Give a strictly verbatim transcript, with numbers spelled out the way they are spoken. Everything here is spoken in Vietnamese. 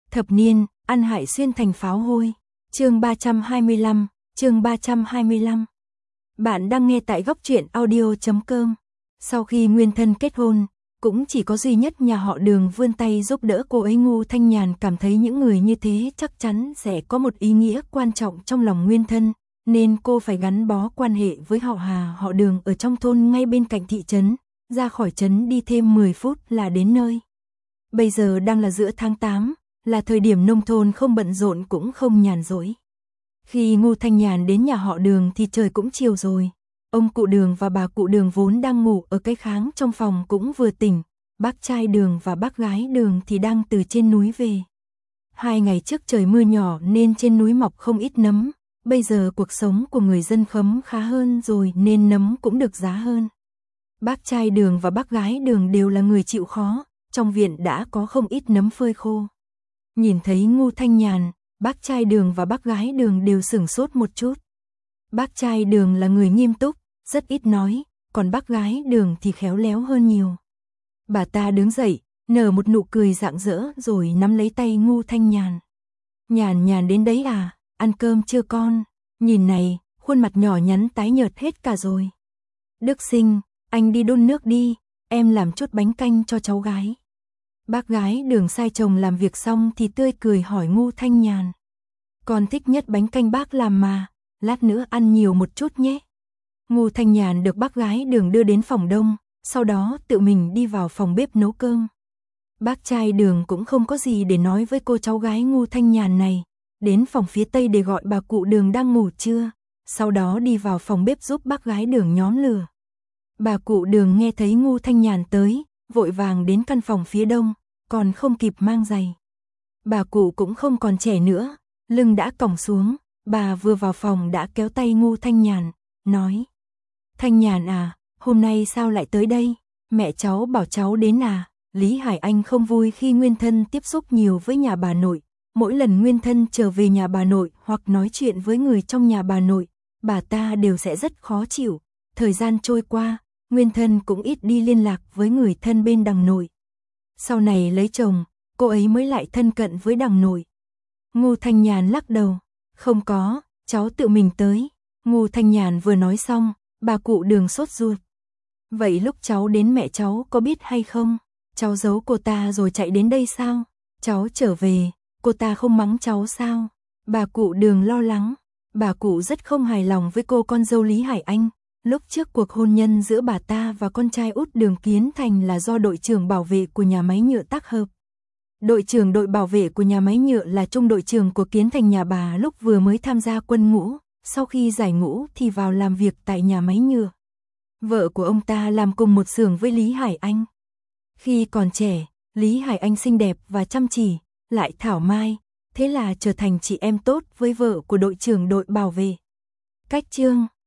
Thập niên, ăn hại xuyên thành pháo hôi. Chương ba trăm hai mươi lăm, chương ba trăm hai mươi lăm. Bạn đang nghe tại góc truyện audio chấm com. Sau khi Nguyên Thân kết hôn, cũng chỉ có duy nhất nhà họ Đường vươn tay giúp đỡ cô ấy. Ngô Thanh Nhàn cảm thấy những người như thế chắc chắn sẽ có một ý nghĩa quan trọng trong lòng Nguyên Thân, nên cô phải gắn bó quan hệ với họ Hà họ Đường ở trong thôn ngay bên cạnh thị trấn, ra khỏi trấn đi thêm mười phút là đến nơi. Bây giờ đang là giữa tháng tám, là thời điểm nông thôn không bận rộn cũng không nhàn rỗi. Khi Ngô Thanh Nhàn đến nhà họ Đường thì trời cũng chiều rồi. Ông cụ Đường và bà cụ Đường vốn đang ngủ ở cái kháng trong phòng cũng vừa tỉnh, bác trai Đường và bác gái Đường thì đang từ trên núi về. Hai ngày trước trời mưa nhỏ nên trên núi mọc không ít nấm, bây giờ cuộc sống của người dân khấm khá hơn rồi nên nấm cũng được giá hơn. Bác trai Đường và bác gái Đường đều là người chịu khó, trong viện đã có không ít nấm phơi khô. Nhìn thấy Ngô Thanh Nhàn, bác trai Đường và bác gái Đường đều sửng sốt một chút. Bác trai Đường là người nghiêm túc, rất ít nói, còn bác gái Đường thì khéo léo hơn nhiều. Bà ta đứng dậy, nở một nụ cười rạng rỡ rồi nắm lấy tay Ngô Thanh Nhàn. Nhàn Nhàn đến đấy à, ăn cơm chưa con? Nhìn này, khuôn mặt nhỏ nhắn tái nhợt hết cả rồi. Đức Sinh, anh đi đun nước đi, em làm chút bánh canh cho cháu gái. Bác gái Đường sai chồng làm việc xong thì tươi cười hỏi Ngô Thanh Nhàn. Con thích nhất bánh canh bác làm mà, lát nữa ăn nhiều một chút nhé. Ngô Thanh Nhàn được bác gái Đường đưa đến phòng đông, sau đó tự mình đi vào phòng bếp nấu cơm. Bác trai Đường cũng không có gì để nói với cô cháu gái Ngô Thanh Nhàn này, đến phòng phía tây để gọi bà cụ Đường đang ngủ trưa, sau đó đi vào phòng bếp giúp bác gái Đường nhóm lửa. Bà cụ Đường nghe thấy Ngô Thanh Nhàn tới, vội vàng đến căn phòng phía đông, còn không kịp mang giày. Bà cụ cũng không còn trẻ nữa, lưng đã còng xuống, bà vừa vào phòng đã kéo tay Ngô Thanh Nhàn, nói: Thanh Nhàn à, hôm nay sao lại tới đây? Mẹ cháu bảo cháu đến à? Lý Hải Anh không vui khi Nguyên Thân tiếp xúc nhiều với nhà bà nội. Mỗi lần Nguyên Thân trở về nhà bà nội hoặc nói chuyện với người trong nhà bà nội, bà ta đều sẽ rất khó chịu. Thời gian trôi qua, Nguyên Thân cũng ít đi liên lạc với người thân bên đằng nội. Sau này lấy chồng, cô ấy mới lại thân cận với đằng nội. Ngô Thanh Nhàn lắc đầu, không có, cháu tự mình tới. Ngô Thanh Nhàn vừa nói xong, bà cụ Đường sốt ruột. Vậy lúc cháu đến mẹ cháu có biết hay không? Cháu giấu cô ta rồi chạy đến đây sao? Cháu trở về, cô ta không mắng cháu sao? Bà cụ Đường lo lắng, bà cụ rất không hài lòng với cô con dâu Lý Hải Anh. Lúc trước cuộc hôn nhân giữa bà ta và con trai út Đường Kiến Thành là do đội trưởng bảo vệ của nhà máy nhựa tác hợp. Đội trưởng đội bảo vệ của nhà máy nhựa là trung đội trưởng của Kiến Thành nhà bà lúc vừa mới tham gia quân ngũ, sau khi giải ngũ thì vào làm việc tại nhà máy nhựa. Vợ của ông ta làm cùng một xưởng với Lý Hải Anh. Khi còn trẻ, Lý Hải Anh xinh đẹp và chăm chỉ, lại thảo mai, thế là trở thành chị em tốt với vợ của đội trưởng đội bảo vệ. Cách chương